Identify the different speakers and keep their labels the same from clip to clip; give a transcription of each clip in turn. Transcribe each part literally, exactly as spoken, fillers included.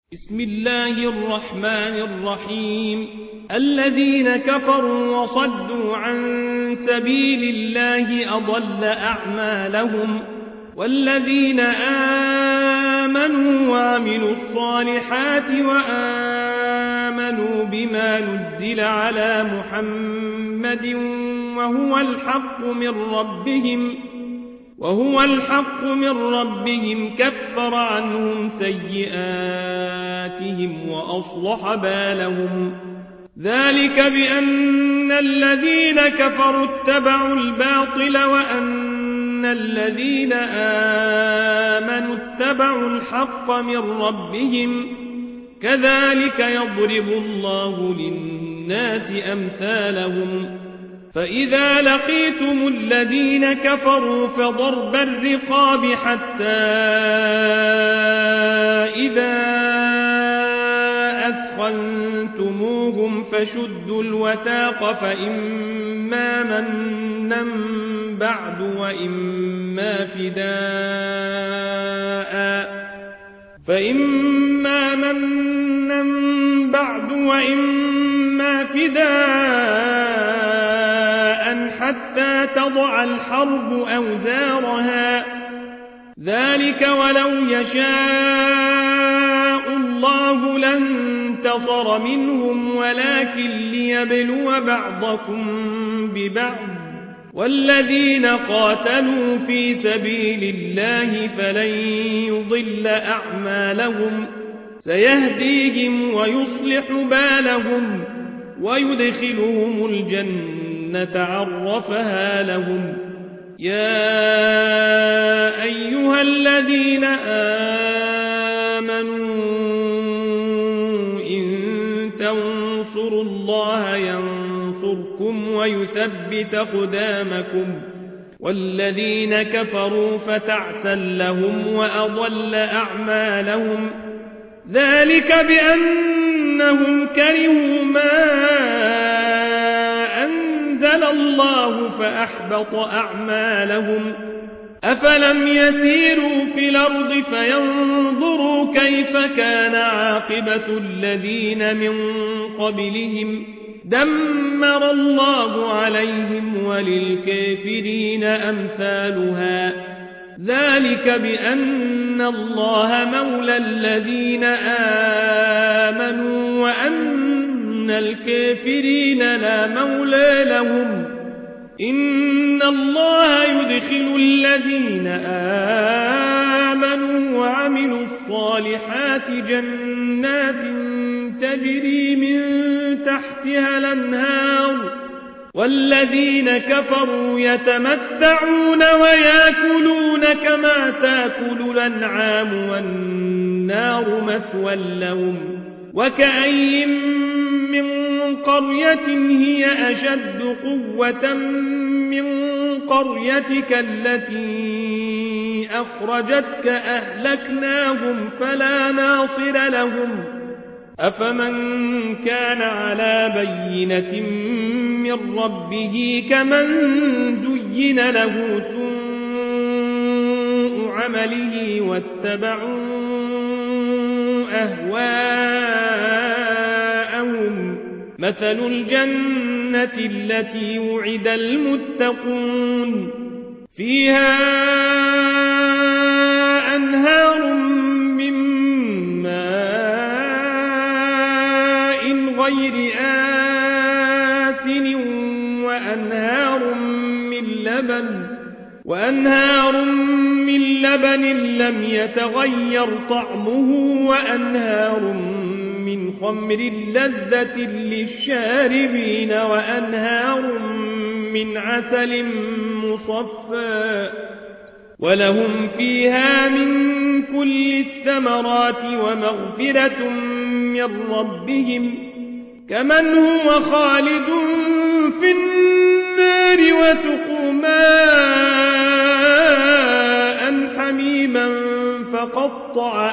Speaker 1: بسم الله الرحمن الرحيم الذين كفروا وصدوا عن سبيل الله أضل أعمالهم والذين آمنوا وعملوا الصالحات وآمنوا بما نزل على محمد وهو الحق من ربهم وهو الحق من ربهم كفر عنهم سيئاتهم وأصلح بالهم ذلك بأن الذين كفروا اتبعوا الباطل وأن الذين آمنوا اتبعوا الحق من ربهم كذلك يضرب الله للناس أمثالهم فإذا لقيتم الذين كفروا فضرب الرقاب حتى إذا أثخنتموهم فشدوا الوثاق فإما منا بعد وإما فداء فإما منا بعد وإما فداء حتى تضع الحرب أوزارها ذلك ولو يشاء الله لانتصر منهم ولكن ليبلو بعضكم ببعض والذين قاتلوا في سبيل الله فلن يضل أعمالهم سيهديهم ويصلح بالهم ويدخلهم الجنة عرفها لهم يا أيها الذين آمنوا إن تنصروا الله ينصركم ويثبت أقدامكم والذين كفروا فتعسا لهم وأضل أعمالهم ذلك بأنهم كرهوا ما أنزل الله فأحبط أعمالهم أفلم يسيروا في الأرض فينظروا كيف كان عاقبة الذين من قبلهم دمر الله عليهم وللكافرين أمثالها ذلك بأن الله مولى الذين آمنوا وأن الكافرين لا مولى لهم إن الله يدخل الذين آمنوا وعملوا الصالحات جنات تجري من تحتها الأنهار والذين كفروا يتمتعون ويأكلون كما تأكل الأنعام والنار مثوى لهم وكأي من قرية هي أشد قوة من قريتك التي أخرجتك أهلكناهم فلا ناصر لهم أفمن كان على بينة من ربه كمن زين له سوء عمله واتبعوا أهواءهم مثل الجنة التي وعد المتقون فيها أنهار من ماء غير آسن وأنهار من لبن وأنهار من لبن لم يتغير طعمه وأنهار من خمر لذة للشاربين وأنهار من عسل مصفى ولهم فيها من كل الثمرات ومغفرة من ربهم كمن هو خالد في النار وسقوا ماء حميما فقطع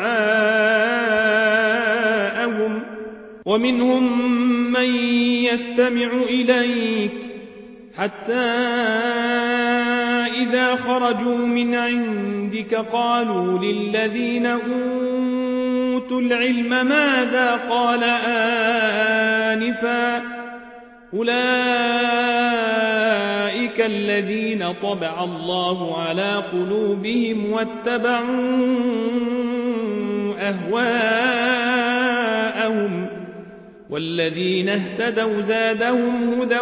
Speaker 1: أمعاءهم ومنهم من يستمع إليك حتى إذا خرجوا من عندك قالوا للذين أوتوا أوتوا العلم ماذا قال آنفا أولئك الذين طبع الله على قلوبهم واتبعوا أهواءهم والذين اهتدوا زادهم هدى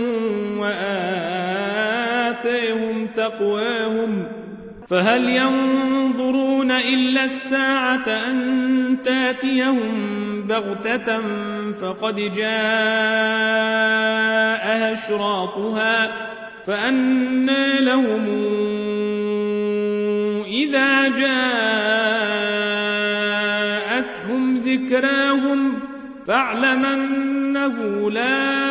Speaker 1: وآتاهم تقواهم فهل ينظرون إلا الساعة أن تاتيهم بغتة فقد جاء أشراطها فأنى لهم إذا جاءتهم ذكراهم فاعلم أنه لا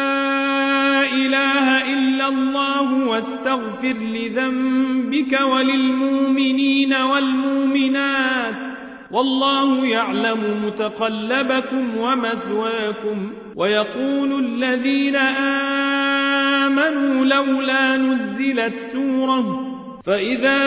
Speaker 1: إله إلا الله واستغفر لذنبك وللمؤمنين والمؤمنات والله يعلم متقلبكم ومثواكم ويقول الذين آمنوا لولا نزلت سورة فإذا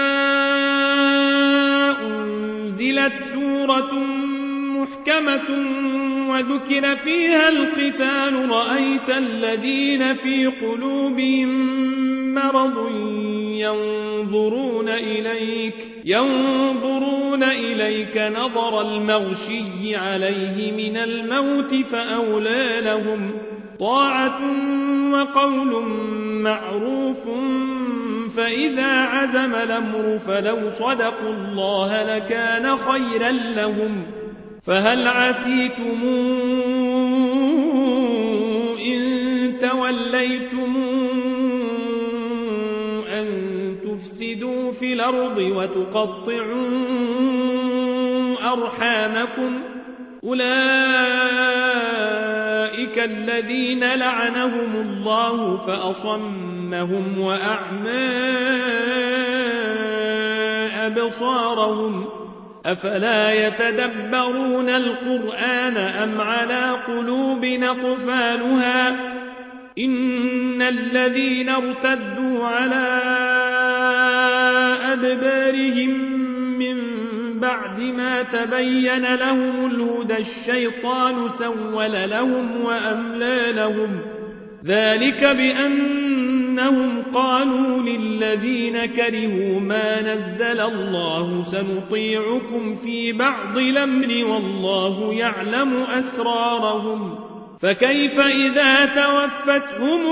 Speaker 1: أنزلت سورة محكمة وذكر فيها القتال رأيت الذين في قلوبهم مرض ينظرون إليك ينظرون إليك نظر المغشي عليه من الموت فأولى لهم طاعة وقول معروف فإذا عزم الأمر فلو صدقوا الله لكان خيرا لهم فهل عسيتم إن توليتم أن تفسدوا في الأرض وتقطعوا أرحامكم أولئك الذين لعنهم الله فأصمهم وأعمى أبصارهم أفلا يتدبرون القرآن أم على قلوب أقفالها إن الذين ارتدوا على أدبارهم من بعد ما تبين لهم الهدى الشيطان سول لهم وأملى لهم ذلك بأنهم قالوا للذين كرهوا ما نزل الله سنطيعكم في بعض الأمر والله يعلم أسرارهم فكيف إذا توفتهم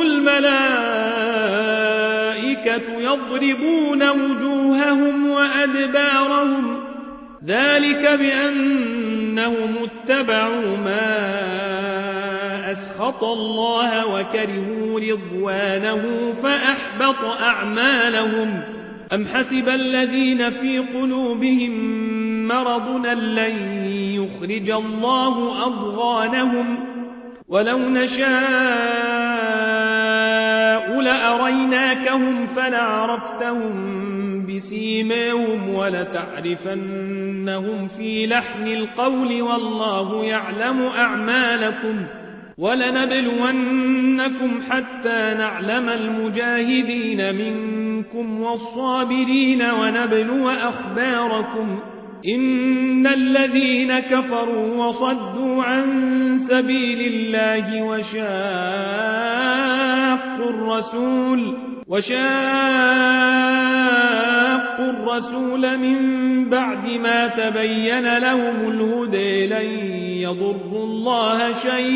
Speaker 1: الملائكة يضربون وجوههم وأدبارهم ذلك بأنهم اتبعوا ما أسخط الله وكرهوا رضوانه فأحبط أعمالهم أم حسب الذين في قلوبهم مرض لن يخرج الله أضغانهم ولو نشاء لأريناكهم فلعرفتهم بسيماهم ولتعرفنهم في لحن القول والله يعلم أعمالكم ولنبلونكم حتى نعلم المجاهدين منكم والصابرين ونبلو أخباركم إن الذين كفروا وصدوا عن سبيل الله وشاقوا الرسول وشاقوا الرسول من بعد ما تبين لهم الهدى لن يضروا الله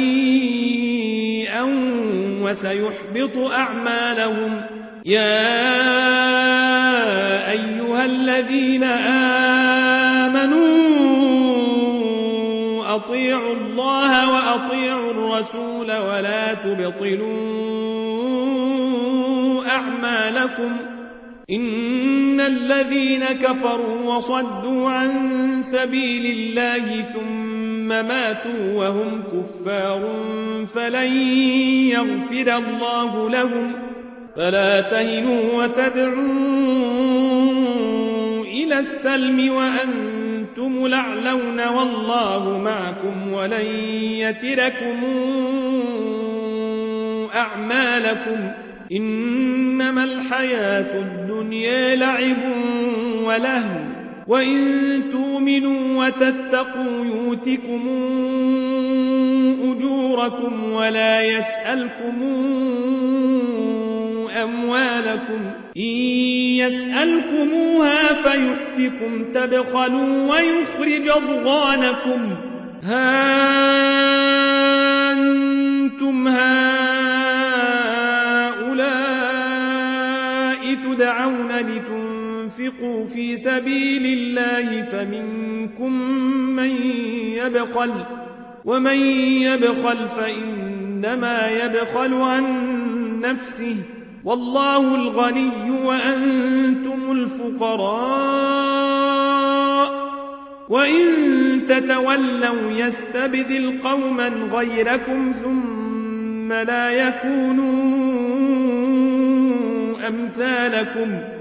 Speaker 1: شيئا وسيحبط أعمالهم يا أيها الذين آمنوا أطيعوا الله وأطيعوا الرسول ولا تبطلوا أعمالكم إن الذين كفروا وصدوا عن سبيل الله ثم ماتوا وهم كفار فلن يغفر الله لهم فلا تهنوا وتدعوا إلى السلم وأنتم الأعلون والله معكم ولن يتركم أعمالكم إنما الحياة الدنيا لعب ولهو وإن تؤمنوا وتتقوا يؤتكم أجوركم ولا يسألكم أموالكم إن يسألكموها فيحفكم تبخلوا ويخرج أضغانكم ها أنتم هؤلاء تدعون لتنفقوا في سبيل الله فمنكم من يبخل ومن يبخل فإنما يبخل عن نفسه والله الغني وأنتم الفقراء وإن تتولوا يستبدل قوما غيركم ثم لا يكونوا أمثالكم